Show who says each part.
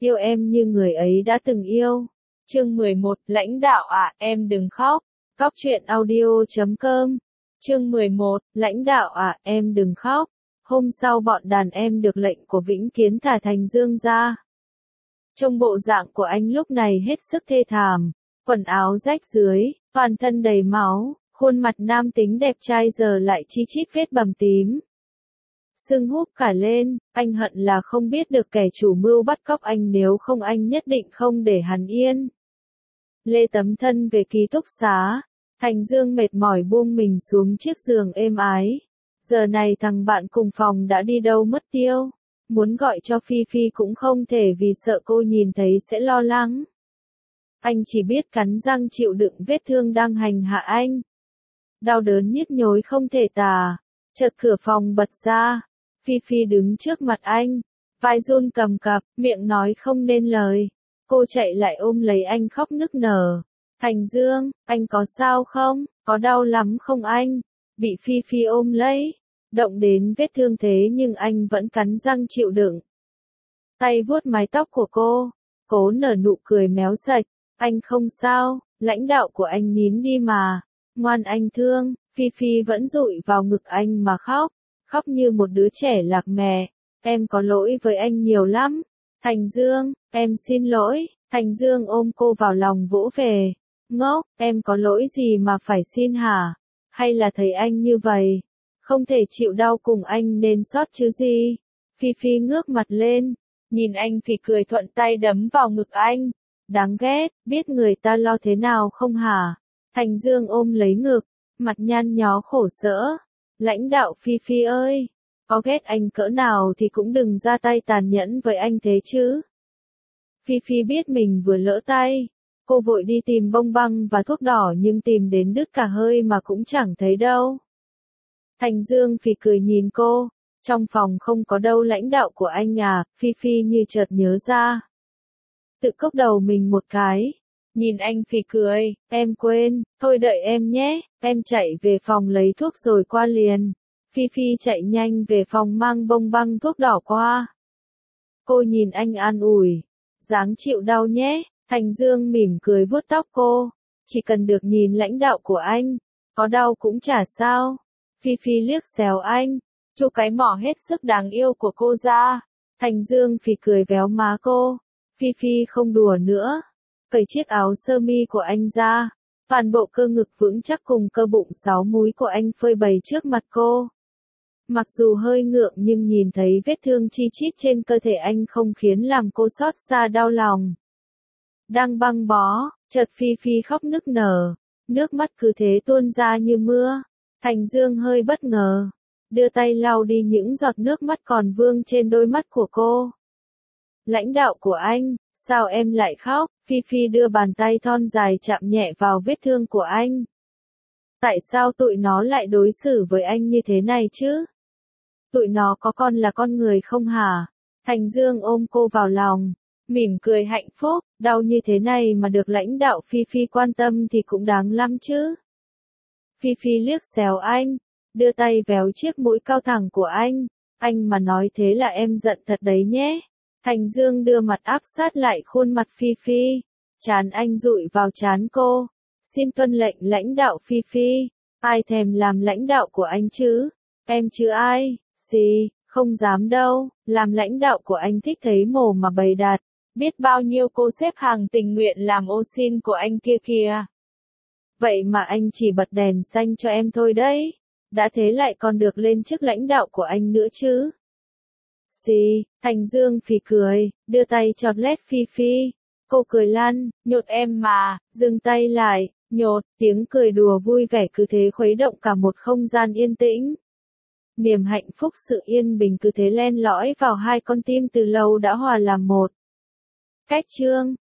Speaker 1: yêu em như người ấy đã từng yêu. Chương 11, lãnh đạo ạ, em đừng khóc. Cóc truyện audio.com. Chương 11, lãnh đạo ạ, em đừng khóc. Hôm sau bọn đàn em được lệnh của Vĩnh Kiến thả Thành Dương ra. Trông bộ dạng của anh lúc này hết sức thê thảm, quần áo rách dưới, toàn thân đầy máu, khuôn mặt nam tính đẹp trai giờ lại chi chít vết bầm tím. Sưng húp cả lên, anh hận là không biết được kẻ chủ mưu bắt cóc anh, nếu không anh nhất định không để hắn yên. Lê tấm thân về ký túc xá, Thành Dương mệt mỏi buông mình xuống chiếc giường êm ái. Giờ này thằng bạn cùng phòng đã đi đâu mất tiêu, muốn gọi cho Phi Phi cũng không thể vì sợ cô nhìn thấy sẽ lo lắng. Anh chỉ biết cắn răng chịu đựng vết thương đang hành hạ anh. Đau đớn nhức nhối không thể tả. Chợt cửa phòng bật ra, Phi Phi đứng trước mặt anh, vai run cầm cập, miệng nói không nên lời. Cô chạy lại ôm lấy anh khóc nức nở. Thành Dương, anh có sao không? Có đau lắm không anh? Bị Phi Phi ôm lấy, động đến vết thương thế nhưng anh vẫn cắn răng chịu đựng. Tay vuốt mái tóc của cô, cố nở nụ cười méo sạch. Anh không sao, lãnh đạo của anh nín đi mà. Ngoan anh thương. Phi Phi vẫn dụi vào ngực anh mà khóc, khóc như một đứa trẻ lạc mẹ. Em có lỗi với anh nhiều lắm. Thành Dương, em xin lỗi. Thành Dương ôm cô vào lòng vỗ về. Ngốc, em có lỗi gì mà phải xin hả? Hay là thấy anh như vậy, không thể chịu đau cùng anh nên xót chứ gì? Phi Phi ngước mặt lên, nhìn anh thì cười thuận tay đấm vào ngực anh. Đáng ghét, biết người ta lo thế nào không hả? Thành Dương ôm lấy ngực, mặt nhăn nhó khổ sở. Lãnh đạo Phi Phi ơi, có ghét anh cỡ nào thì cũng đừng ra tay tàn nhẫn với anh thế chứ. Phi Phi biết mình vừa lỡ tay, cô vội đi tìm bông băng và thuốc đỏ nhưng tìm đến đứt cả hơi mà cũng chẳng thấy đâu. Thành Dương phì cười nhìn cô, trong phòng không có đâu lãnh đạo của anh à? Phi Phi như chợt nhớ ra. Tự cốc đầu mình một cái. Nhìn anh phì cười, em quên, thôi đợi em nhé, em chạy về phòng lấy thuốc rồi qua liền. Phi Phi chạy nhanh về phòng mang bông băng thuốc đỏ qua. Cô nhìn anh an ủi, dáng chịu đau nhé. Thành Dương mỉm cười vuốt tóc cô, chỉ cần được nhìn lãnh đạo của anh, có đau cũng chả sao. Phi Phi liếc xéo anh, chu cái mỏ hết sức đáng yêu của cô ra. Thành Dương phì cười véo má cô. Phi Phi không đùa nữa, cởi chiếc áo sơ mi của anh ra, toàn bộ cơ ngực vững chắc cùng cơ bụng 6 múi của anh phơi bày trước mặt cô. Mặc dù hơi ngượng nhưng nhìn thấy vết thương chi chít trên cơ thể anh không khiến làm cô xót xa đau lòng. Đang băng bó, chợt Phi Phi khóc nức nở, nước mắt cứ thế tuôn ra như mưa. Thành Dương hơi bất ngờ, đưa tay lau đi những giọt nước mắt còn vương trên đôi mắt của cô. Lãnh đạo của anh, sao em lại khóc? Phi Phi đưa bàn tay thon dài chạm nhẹ vào vết thương của anh. Tại sao tụi nó lại đối xử với anh như thế này chứ? Tụi nó có con là con người không hả? Thành Dương ôm cô vào lòng, mỉm cười hạnh phúc, đau như thế này mà được lãnh đạo Phi Phi quan tâm thì cũng đáng lắm chứ. Phi Phi liếc xéo anh, đưa tay véo chiếc mũi cao thẳng của anh mà nói thế là em giận thật đấy nhé. Thành Dương đưa mặt áp sát lại khuôn mặt Phi Phi, trán anh dụi vào trán cô. Xin tuân lệnh lãnh đạo Phi Phi, ai thèm làm lãnh đạo của anh chứ? Em chứ ai? Gì, không dám đâu, làm lãnh đạo của anh thích thấy mồ mà bày đặt. Biết bao nhiêu cô xếp hàng tình nguyện làm ô xin của anh kia kìa. Vậy mà anh chỉ bật đèn xanh cho em thôi đấy. Đã thế lại còn được lên chức lãnh đạo của anh nữa chứ. Gì, Thành Dương phì cười, đưa tay chọt lét Phi Phi. Cô cười lăn, nhột em mà, dừng tay lại, nhột, tiếng cười đùa vui vẻ cứ thế khuấy động cả một không gian yên tĩnh. Niềm hạnh phúc sự yên bình cứ thế len lỏi vào hai con tim từ lâu đã hòa làm một. Cách chương